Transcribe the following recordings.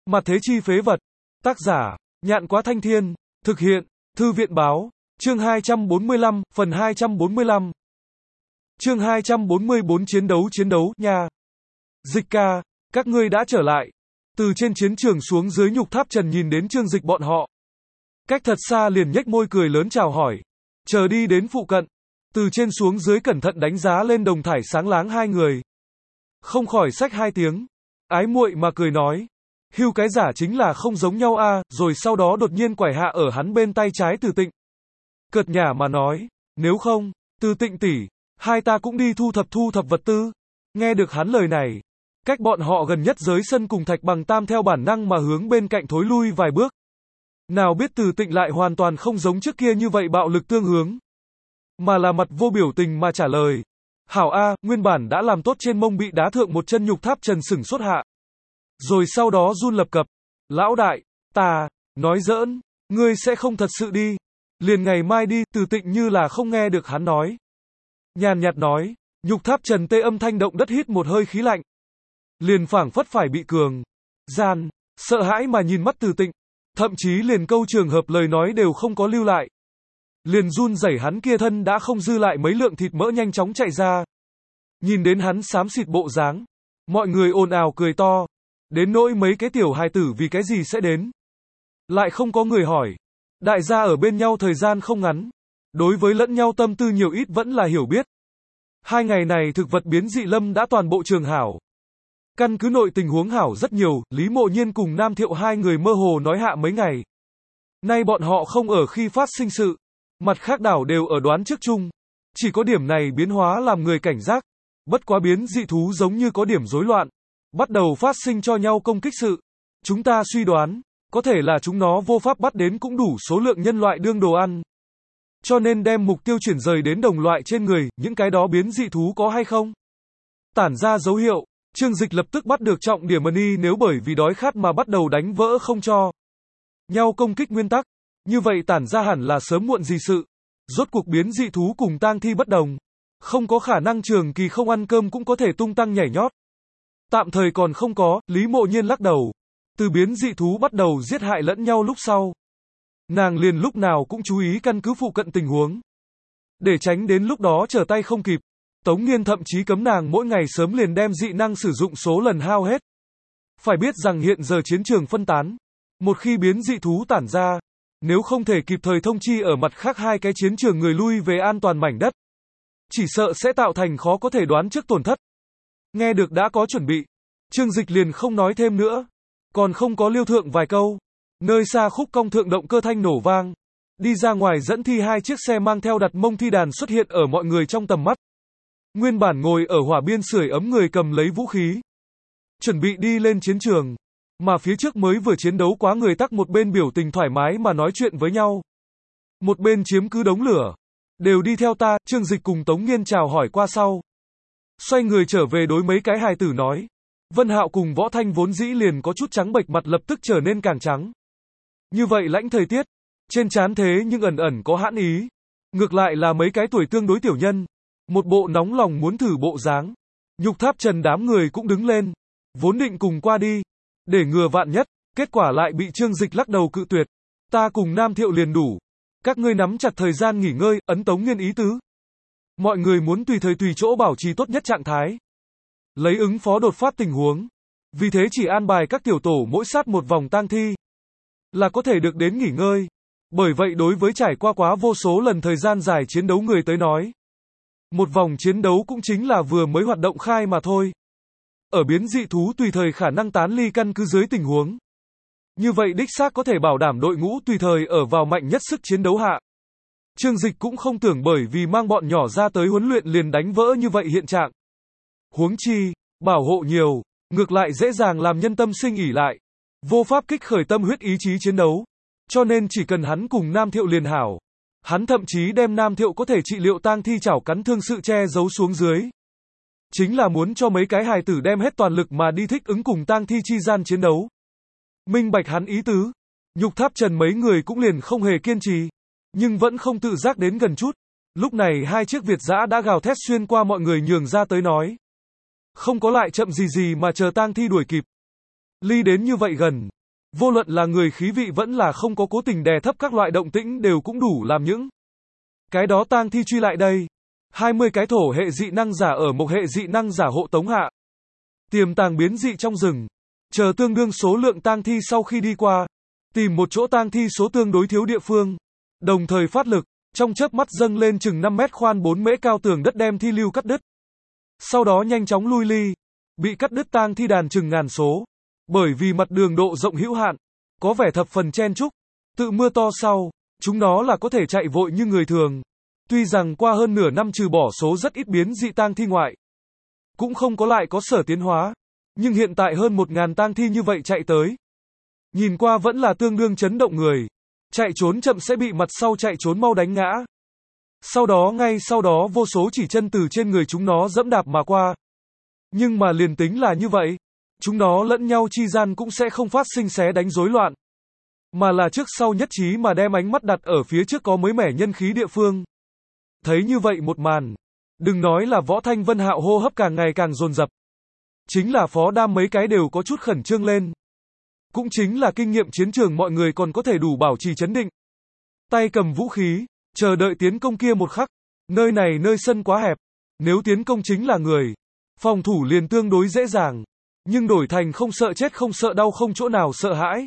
Mặt thế chi phế vật. Tác giả, Nhạn Quá Thanh Thiên. Thực hiện, Thư viện báo. Chương 245, phần 245. Chương 244 chiến đấu nha. Dịch ca, các ngươi đã trở lại. Từ trên chiến trường xuống dưới Nhục Tháp Trần nhìn đến Trương Dịch bọn họ. Cách thật xa liền nhếch môi cười lớn chào hỏi. Chờ đi đến phụ cận. Từ trên xuống dưới cẩn thận đánh giá lên đồng thải sáng láng hai người. Không khỏi xách hai tiếng. Ái muội mà cười nói. Hưu cái giả chính là không giống nhau a, rồi sau đó đột nhiên quải hạ ở hắn bên tay trái Từ Tịnh. Cợt nhả mà nói, nếu không, Từ Tịnh tỷ, hai ta cũng đi thu thập vật tư. Nghe được hắn lời này, cách bọn họ gần nhất giới sân cùng Thạch Bằng Tam theo bản năng mà hướng bên cạnh thối lui vài bước. Nào biết Từ Tịnh lại hoàn toàn không giống trước kia như vậy bạo lực tương hướng, mà là mặt vô biểu tình mà trả lời. Hảo a, nguyên bản đã làm tốt trên mông bị đá thượng một chân Nhục Tháp Trần sửng sốt hạ. Rồi sau đó run lập cập. Lão đại, ta, nói giỡn, ngươi sẽ không thật sự đi. Liền ngày mai đi, Từ Tịnh như là không nghe được hắn nói. Nhàn nhạt nói, Nhục Tháp Trần tê âm thanh động đất hít một hơi khí lạnh. Liền phảng phất phải bị cường gian, sợ hãi mà nhìn mắt Từ Tịnh. Thậm chí liền câu trường hợp lời nói đều không có lưu lại. Liền run rẩy hắn kia thân đã không dư lại mấy lượng thịt mỡ nhanh chóng chạy ra. Nhìn đến hắn xám xịt bộ dáng, mọi người ồn ào cười to. Đến nỗi mấy cái tiểu hài tử vì cái gì sẽ đến. Lại không có người hỏi. Đại gia ở bên nhau thời gian không ngắn. Đối với lẫn nhau tâm tư nhiều ít vẫn là hiểu biết. Hai ngày này thực vật biến dị lâm đã toàn bộ trường hảo. Căn cứ nội tình huống hảo rất nhiều, Lý Mộ Nhiên cùng Nam Thiệu hai người mơ hồ nói hạ mấy ngày. Nay bọn họ không ở khi phát sinh sự. Mặt khác đảo đều ở đoán trước chung. Chỉ có điểm này biến hóa làm người cảnh giác. Bất quá biến dị thú giống như có điểm rối loạn. Bắt đầu phát sinh cho nhau công kích sự. Chúng ta suy đoán, có thể là chúng nó vô pháp bắt đến cũng đủ số lượng nhân loại đương đồ ăn. Cho nên đem mục tiêu chuyển rời đến đồng loại trên người, những cái đó biến dị thú có hay không? Tản ra dấu hiệu, Trương Dịch lập tức bắt được trọng điểm Mani nếu bởi vì đói khát mà bắt đầu đánh vỡ không cho nhau công kích nguyên tắc. Như vậy tản ra hẳn là sớm muộn gì sự. Rốt cuộc biến dị thú cùng tang thi bất đồng. Không có khả năng trường kỳ không ăn cơm cũng có thể tung tăng nhảy nhót. Tạm thời còn không có, Lý Mộ Nhiên lắc đầu. Từ biến dị thú bắt đầu giết hại lẫn nhau lúc sau. Nàng liền lúc nào cũng chú ý căn cứ phụ cận tình huống. Để tránh đến lúc đó trở tay không kịp. Tống Nghiên thậm chí cấm nàng mỗi ngày sớm liền đem dị năng sử dụng số lần hao hết. Phải biết rằng hiện giờ chiến trường phân tán. Một khi biến dị thú tản ra, nếu không thể kịp thời thông chi ở mặt khác hai cái chiến trường người lui về an toàn mảnh đất, chỉ sợ sẽ tạo thành khó có thể đoán trước tổn thất. Nghe được đã có chuẩn bị, Trương Dịch liền không nói thêm nữa, còn không có liêu thượng vài câu. Nơi xa khúc cong thượng động cơ thanh nổ vang, đi ra ngoài dẫn thi hai chiếc xe mang theo đặt mông thi đàn xuất hiện ở mọi người trong tầm mắt. Nguyên bản ngồi ở hỏa biên sưởi ấm người cầm lấy vũ khí, chuẩn bị đi lên chiến trường, mà phía trước mới vừa chiến đấu quá người tắc một bên biểu tình thoải mái mà nói chuyện với nhau, một bên chiếm cứ đống lửa. Đều đi theo ta, Trương Dịch cùng Tống Nghiên chào hỏi qua sau. Xoay người trở về đối mấy cái hài tử nói. Vân Hạo cùng Võ Thanh vốn dĩ liền có chút trắng bệch mặt lập tức trở nên càng trắng. Như vậy lãnh thời tiết, trên trán thế nhưng ẩn ẩn có hãn ý. Ngược lại là mấy cái tuổi tương đối tiểu nhân, một bộ nóng lòng muốn thử bộ dáng. Nhục Tháp Trần đám người cũng đứng lên, vốn định cùng qua đi, để ngừa vạn nhất, kết quả lại bị Trương Dịch lắc đầu cự tuyệt. Ta cùng Nam Thiệu liền đủ. Các ngươi nắm chặt thời gian nghỉ ngơi, ấn Tống Nghiên ý tứ. Mọi người muốn tùy thời tùy chỗ bảo trì tốt nhất trạng thái, lấy ứng phó đột phát tình huống. Vì thế chỉ an bài các tiểu tổ mỗi sát một vòng tang thi, là có thể được đến nghỉ ngơi. Bởi vậy đối với trải qua quá vô số lần thời gian dài chiến đấu người tới nói, một vòng chiến đấu cũng chính là vừa mới hoạt động khai mà thôi. Ở biến dị thú tùy thời khả năng tán ly căn cứ dưới tình huống. Như vậy đích xác có thể bảo đảm đội ngũ tùy thời ở vào mạnh nhất sức chiến đấu hạ. Trương Dịch cũng không tưởng bởi vì mang bọn nhỏ ra tới huấn luyện liền đánh vỡ như vậy hiện trạng. Huống chi, bảo hộ nhiều, ngược lại dễ dàng làm nhân tâm sinh ỷ lại, vô pháp kích khởi tâm huyết ý chí chiến đấu. Cho nên chỉ cần hắn cùng Nam Thiệu liền hảo. Hắn thậm chí đem Nam Thiệu có thể trị liệu tang thi chảo cắn thương sự che giấu xuống dưới. Chính là muốn cho mấy cái hài tử đem hết toàn lực mà đi thích ứng cùng tang thi chi gian chiến đấu. Minh bạch hắn ý tứ, Nhục Tháp Trần mấy người cũng liền không hề kiên trì, nhưng vẫn không tự giác đến gần chút. Lúc này hai chiếc Việt dã đã gào thét xuyên qua mọi người nhường ra tới nói. Không có lại chậm gì mà chờ tang thi đuổi kịp. Ly đến như vậy gần. Vô luận là người khí vị vẫn là không có cố tình đè thấp các loại động tĩnh đều cũng đủ làm những cái đó tang thi truy lại đây. 20 cái thổ hệ dị năng giả ở một hệ dị năng giả hộ tống hạ. Tiềm tàng biến dị trong rừng. Chờ tương đương số lượng tang thi sau khi đi qua. Tìm một chỗ tang thi số tương đối thiếu địa phương. Đồng thời phát lực, trong chớp mắt dâng lên chừng 5 mét khoan 4 mễ cao tường đất đem thi lưu cắt đứt. Sau đó nhanh chóng lui ly. Bị cắt đứt tang thi đàn chừng ngàn số. Bởi vì mặt đường độ rộng hữu hạn, có vẻ thập phần chen chúc. Tự mưa to sau, chúng nó là có thể chạy vội như người thường. Tuy rằng qua hơn nửa năm trừ bỏ số rất ít biến dị tang thi ngoại, cũng không có lại có sở tiến hóa. Nhưng hiện tại hơn 1.000 tang thi như vậy chạy tới. Nhìn qua vẫn là tương đương chấn động người. Chạy trốn chậm sẽ bị mặt sau chạy trốn mau đánh ngã. Ngay sau đó vô số chỉ chân từ trên người chúng nó dẫm đạp mà qua. Nhưng mà liền tính là như vậy, chúng nó lẫn nhau chi gian cũng sẽ không phát sinh xé đánh rối loạn. Mà là trước sau nhất trí mà đem ánh mắt đặt ở phía trước có mới mẻ nhân khí địa phương. Thấy như vậy một màn. Đừng nói là Võ Thanh Vân Hạo hô hấp càng ngày càng dồn dập. Chính là Phó Đam mấy cái đều có chút khẩn trương lên. Cũng chính là kinh nghiệm chiến trường mọi người còn có thể đủ bảo trì chấn định. Tay cầm vũ khí, chờ đợi tiến công kia một khắc. Nơi này nơi sân quá hẹp. Nếu tiến công chính là người, phòng thủ liền tương đối dễ dàng. Nhưng đổi thành không sợ chết không sợ đau không chỗ nào sợ hãi.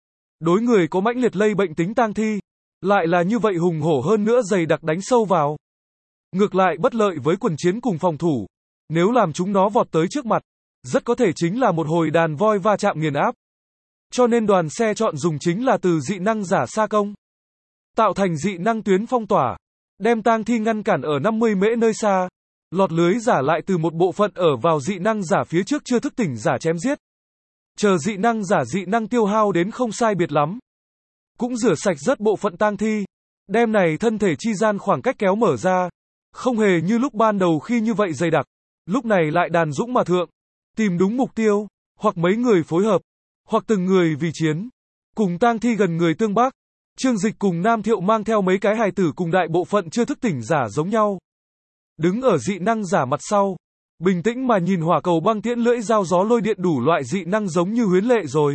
Đối người có mãnh liệt lây bệnh tính tang thi. Lại là như vậy hùng hổ hơn nữa dày đặc đánh sâu vào. Ngược lại bất lợi với quần chiến cùng phòng thủ. Nếu làm chúng nó vọt tới trước mặt, rất có thể chính là một hồi đàn voi va chạm nghiền áp. Cho nên đoàn xe chọn dùng chính là từ dị năng giả xa công. Tạo thành dị năng tuyến phong tỏa. Đem tang thi ngăn cản ở 50 mễ nơi xa. Lọt lưới giả lại từ một bộ phận ở vào dị năng giả phía trước chưa thức tỉnh giả chém giết. Chờ dị năng tiêu hao đến không sai biệt lắm. Cũng rửa sạch rất bộ phận tang thi. Đem này thân thể chi gian khoảng cách kéo mở ra. Không hề như lúc ban đầu khi như vậy dày đặc. Lúc này lại đàn dũng mà thượng. Tìm đúng mục tiêu. Hoặc mấy người phối hợp. Hoặc từng người vì chiến. Cùng tang thi gần người tương bác. Trương Dịch cùng Nam Thiệu mang theo mấy cái hài tử cùng đại bộ phận chưa thức tỉnh giả giống nhau. Đứng ở dị năng giả mặt sau. Bình tĩnh mà nhìn hỏa cầu băng tiễn lưỡi dao gió lôi điện đủ loại dị năng giống như huyến lệ rồi.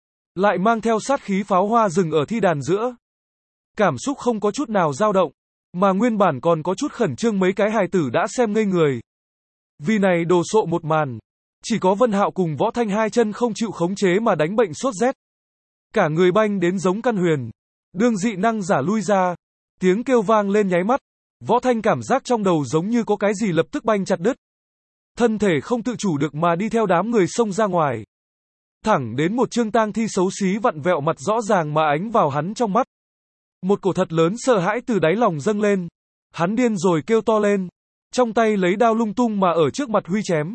Lại mang theo sát khí pháo hoa rừng ở thi đàn giữa. Cảm xúc không có chút nào dao động. Mà nguyên bản còn có chút khẩn trương mấy cái hài tử đã xem ngây người. Vì này đồ sộ một màn. Chỉ có Vân Hạo cùng Võ Thanh hai chân không chịu khống chế mà đánh bệnh sốt rét. Cả người banh đến giống căn huyền. Đương dị năng giả lui ra. Tiếng kêu vang lên nháy mắt. Võ Thanh cảm giác trong đầu giống như có cái gì lập tức banh chặt đứt. Thân thể không tự chủ được mà đi theo đám người xông ra ngoài. Thẳng đến một trương tang thi xấu xí vặn vẹo mặt rõ ràng mà ánh vào hắn trong mắt. Một cổ thật lớn sợ hãi từ đáy lòng dâng lên. Hắn điên rồi kêu to lên. Trong tay lấy đao lung tung mà ở trước mặt huy chém.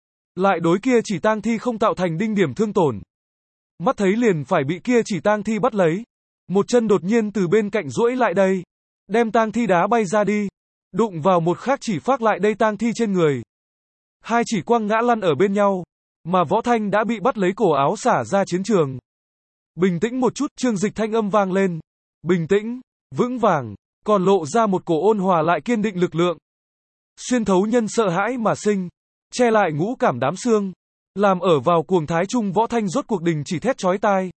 Lại đối kia chỉ tang thi không tạo thành đinh điểm thương tổn. Mắt thấy liền phải bị kia chỉ tang thi bắt lấy. Một chân đột nhiên từ bên cạnh duỗi lại đây. Đem tang thi đá bay ra đi. Đụng vào một khác chỉ phát lại đây tang thi trên người. Hai chỉ quăng ngã lăn ở bên nhau. Mà Võ Thanh đã bị bắt lấy cổ áo xả ra chiến trường. Bình tĩnh một chút, Trương Dịch thanh âm vang lên. Bình tĩnh, vững vàng, còn lộ ra một cổ ôn hòa lại kiên định lực lượng. Xuyên thấu nhân sợ hãi mà sinh. Che lại ngũ cảm đám xương. Làm ở vào cuồng thái trung Võ Thanh rốt cuộc đình chỉ thét chói tai.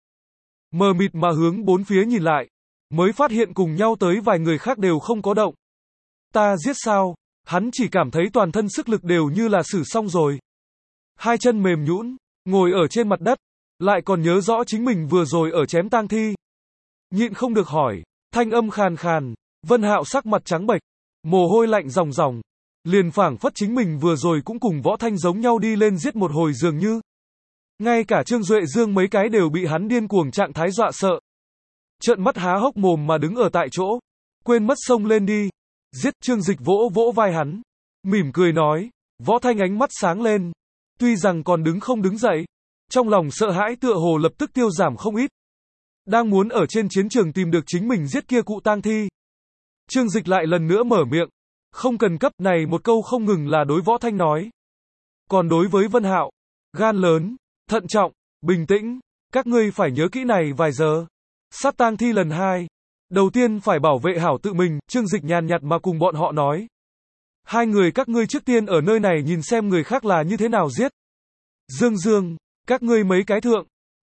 Mờ mịt mà hướng bốn phía nhìn lại. Mới phát hiện cùng nhau tới vài người khác đều không có động. Ta giết sao? Hắn chỉ cảm thấy toàn thân sức lực đều như là xử xong rồi. Hai chân mềm nhũn, ngồi ở trên mặt đất. Lại còn nhớ rõ chính mình vừa rồi ở chém tang thi. Nhịn không được hỏi. Thanh âm khàn khàn. Vân Hạo sắc mặt trắng bệch. Mồ hôi lạnh ròng ròng. Liền phảng phất chính mình vừa rồi cũng cùng Võ Thanh giống nhau đi lên giết một hồi dường như. Ngay cả Trương Duệ Dương mấy cái đều bị hắn điên cuồng trạng thái dọa sợ. Trợn mắt há hốc mồm mà đứng ở tại chỗ. Quên mất xông lên đi. Giết. Trương Dịch vỗ vỗ vai hắn. Mỉm cười nói. Võ Thanh ánh mắt sáng lên. Tuy rằng còn đứng không đứng dậy. Trong lòng sợ hãi tựa hồ lập tức tiêu giảm không ít. Đang muốn ở trên chiến trường tìm được chính mình giết kia cụ tang thi. Trương Dịch lại lần nữa mở miệng. Không cần cấp này một câu không ngừng là đối Võ Thanh nói. Còn đối với Vân Hạo. Gan lớn, thận trọng, bình tĩnh. Các ngươi phải nhớ kỹ này vài giờ. Sát tang thi lần 2. Đầu tiên phải bảo vệ hảo tự mình. Trương Dịch nhàn nhạt mà cùng bọn họ nói. Hai người các ngươi trước tiên ở nơi này nhìn xem người khác là như thế nào giết. Dương, các ngươi mấy cái thượng.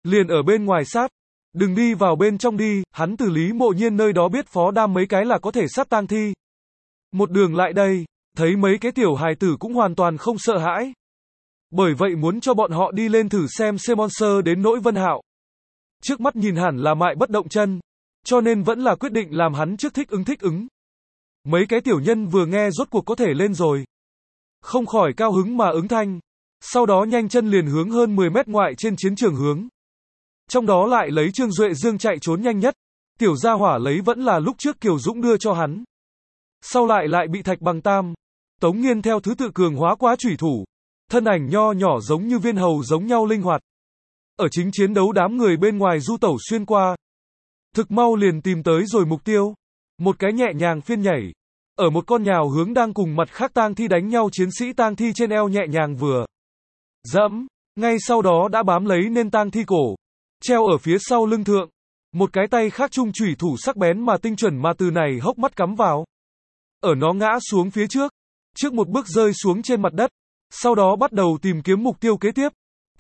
liền ở bên ngoài sát. Đừng đi vào bên trong đi, hắn từ Lý Mộ Nhiên nơi đó biết Phó Đam mấy cái là có thể sát tang thi. Một đường lại đây, thấy mấy cái tiểu hài tử cũng hoàn toàn không sợ hãi. Bởi vậy muốn cho bọn họ đi lên thử xem C-Monster đến nỗi Vân Hạo. Trước mắt nhìn hẳn là mại bất động chân, cho nên vẫn là quyết định làm hắn trước thích ứng. Mấy cái tiểu nhân vừa nghe rốt cuộc có thể lên rồi. Không khỏi cao hứng mà ứng thanh. Sau đó nhanh chân liền hướng hơn 10 mét ngoại trên chiến trường hướng. Trong đó lại lấy Trương Duệ Dương chạy trốn nhanh nhất. Tiểu gia hỏa lấy vẫn là lúc trước Kiều Dũng đưa cho hắn. Sau lại bị Thạch Bằng Tam, Tống Nghiên theo thứ tự cường hóa quá chủy thủ. Thân ảnh nho nhỏ giống như viên hầu giống nhau linh hoạt. Ở chính chiến đấu đám người bên ngoài du tẩu xuyên qua. Thực mau liền tìm tới rồi mục tiêu. Một cái nhẹ nhàng phiên nhảy. Ở một con nhào hướng đang cùng mặt khác tang thi đánh nhau chiến sĩ tang thi trên eo nhẹ nhàng vừa dẫm. Ngay sau đó đã bám lấy nên tang thi cổ. Treo ở phía sau lưng thượng. Một cái tay khác trung chủy thủ sắc bén mà tinh chuẩn mà từ này hốc mắt cắm vào. Ở nó ngã xuống phía trước. Trước một bước rơi xuống trên mặt đất. Sau đó bắt đầu tìm kiếm mục tiêu kế tiếp.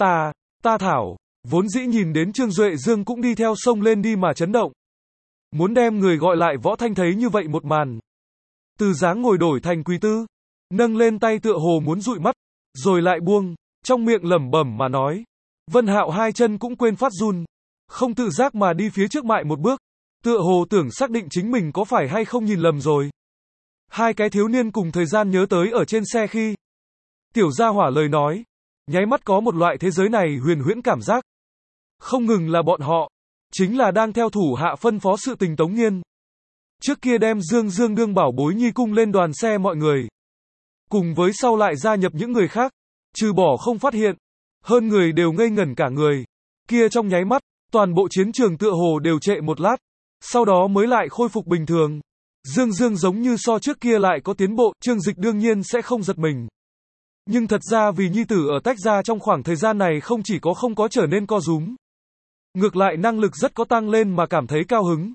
Ta thảo. Vốn dĩ nhìn đến Trương Duệ Dương cũng đi theo sông lên đi mà chấn động. Muốn đem người gọi lại Võ Thanh thấy như vậy một màn. Từ dáng ngồi đổi thành quỳ tư. Nâng lên tay tựa hồ muốn dụi mắt. Rồi lại buông. Trong miệng lẩm bẩm mà nói. Vân Hạo hai chân cũng quên phát run. Không tự giác mà đi phía trước mại một bước. Tựa hồ tưởng xác định chính mình có phải hay không nhìn lầm rồi. Hai cái thiếu niên cùng thời gian nhớ tới ở trên xe khi. Tiểu gia hỏa lời nói. Nháy mắt có một loại thế giới này huyền huyễn cảm giác. Không ngừng là bọn họ. Chính là đang theo thủ hạ phân phó sự tình Tống Nghiên. Trước kia đem Dương đương bảo bối nhi cung lên đoàn xe mọi người. Cùng với sau lại gia nhập những người khác. Trừ bỏ không phát hiện. Hơn người đều ngây ngẩn cả người. Kia trong nháy mắt, toàn bộ chiến trường tựa hồ đều trệ một lát. Sau đó mới lại khôi phục bình thường. Dương giống như so trước kia lại có tiến bộ, Trương Dịch đương nhiên sẽ không giật mình. Nhưng thật ra vì nhi tử ở tách ra trong khoảng thời gian này không chỉ có không có trở nên co rúm. Ngược lại năng lực rất có tăng lên mà cảm thấy cao hứng.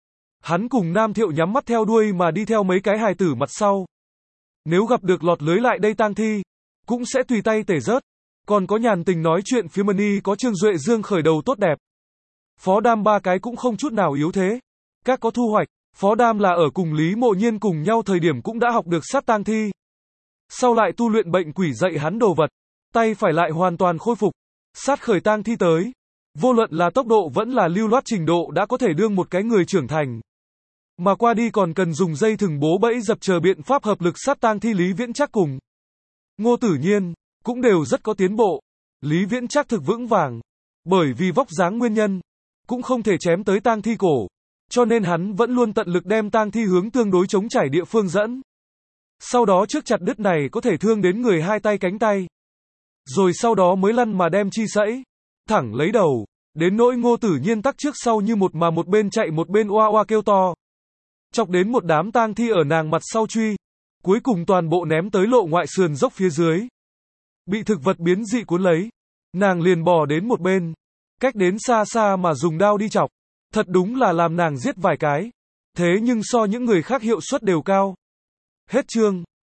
Hắn cùng Nam Thiệu nhắm mắt theo đuôi mà đi theo mấy cái hài tử mặt sau. Nếu gặp được lọt lưới lại đây tang thi, cũng sẽ tùy tay tể rớt. Còn có nhàn tình nói chuyện phía Mani có Trương Duệ Dương khởi đầu tốt đẹp. Phó Đam ba cái cũng không chút nào yếu thế. Các có thu hoạch, Phó Đam là ở cùng Lý Mộ Nhiên cùng nhau thời điểm cũng đã học được sát tang thi. Sau lại tu luyện bệnh quỷ dạy hắn đồ vật, tay phải lại hoàn toàn khôi phục. Sát khởi tang thi tới. Vô luận là tốc độ vẫn là lưu loát trình độ đã có thể đương một cái người trưởng thành. Mà qua đi còn cần dùng dây thừng bố bẫy dập chờ biện pháp hợp lực sát tang thi Lý Viễn Trác cùng Ngô Tử Nhiên, cũng đều rất có tiến bộ. Lý Viễn Trác thực vững vàng, bởi vì vóc dáng nguyên nhân, cũng không thể chém tới tang thi cổ, cho nên hắn vẫn luôn tận lực đem tang thi hướng tương đối chống chảy địa phương dẫn. Sau đó trước chặt đứt này có thể thương đến người hai tay cánh tay. Rồi sau đó mới lăn mà đem chi sẫy, thẳng lấy đầu, đến nỗi Ngô Tử Nhiên tắc trước sau như một mà một bên chạy một bên oa oa kêu to. Chọc đến một đám tang thi ở nàng mặt sau truy, cuối cùng toàn bộ ném tới lộ ngoại sườn dốc phía dưới. Bị thực vật biến dị cuốn lấy, nàng liền bò đến một bên, cách đến xa xa mà dùng đao đi chọc, thật đúng là làm nàng giết vài cái, thế nhưng so những người khác hiệu suất đều cao. Hết chương.